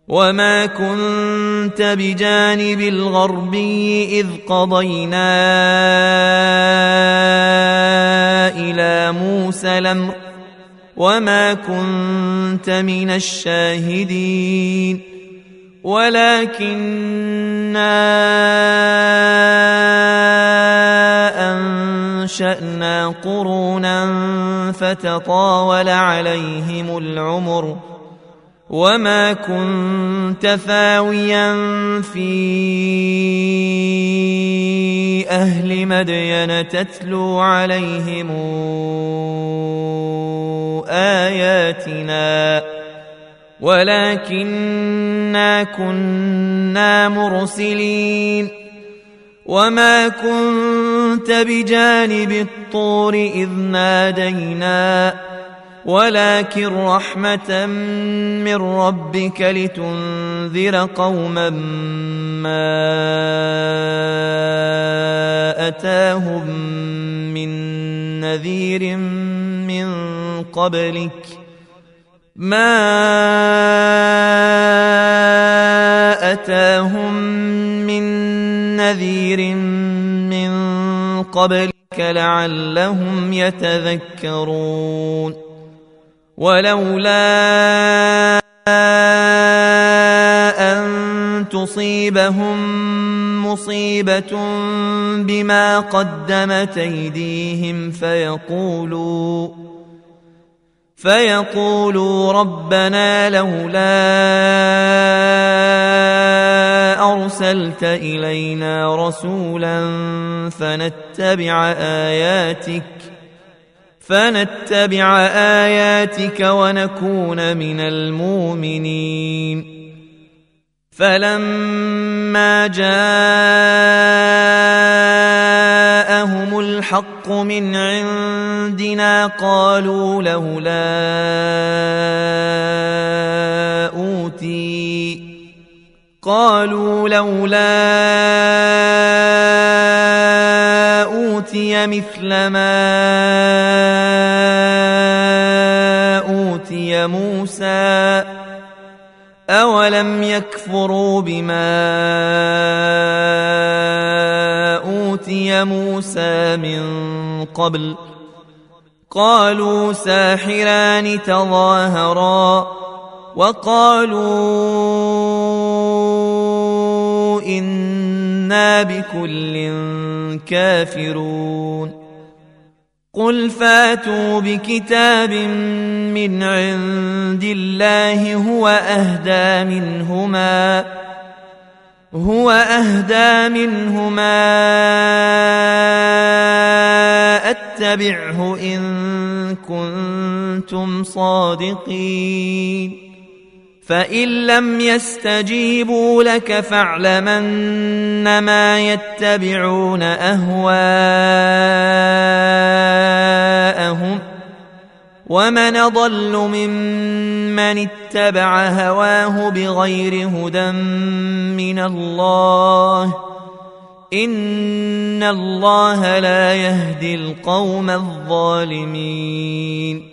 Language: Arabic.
وما كنت بجانب الغربي إذ قضينا إلى موسى الأمر وما كنت من الشاهدين ولكننا أنشأنا قرونا فتطاول عليهم العمر وما كنت ثاويا في أهل مدين تتلو عليهم آياتنا ولكننا كنا مرسلين وما كنت بجانب الطور إذ نادينا ولكن رحمة من ربك لتنذر قوما ما أتاهم من نذير من قبلك لعلهم يتذكرون ولولا أن تصيبهم مصيبة بما قدمت أيديهم فيقولوا ربنا لولا أرسلت إلينا رسولا فنتبع آياتك ونكون من المؤمنين فلما جاءهم الحق من عندنا قالوا لولا أوتي مثل ما أوتي موسى أولم يكفروا بما أوتي موسى من قبل قالوا ساحران تظاهرا وقالوا إنا بكل كافرون قل فاتوا بكتاب من عند الله هو أهدى منهما أتبعه إن كنتم صادقين فإن لم يستجيبوا لك فاعلم أنما يتبعون أهواءهم ومن أضل ممن اتبع هواه بغير هدى من الله إن الله لا يهدي القوم الظالمين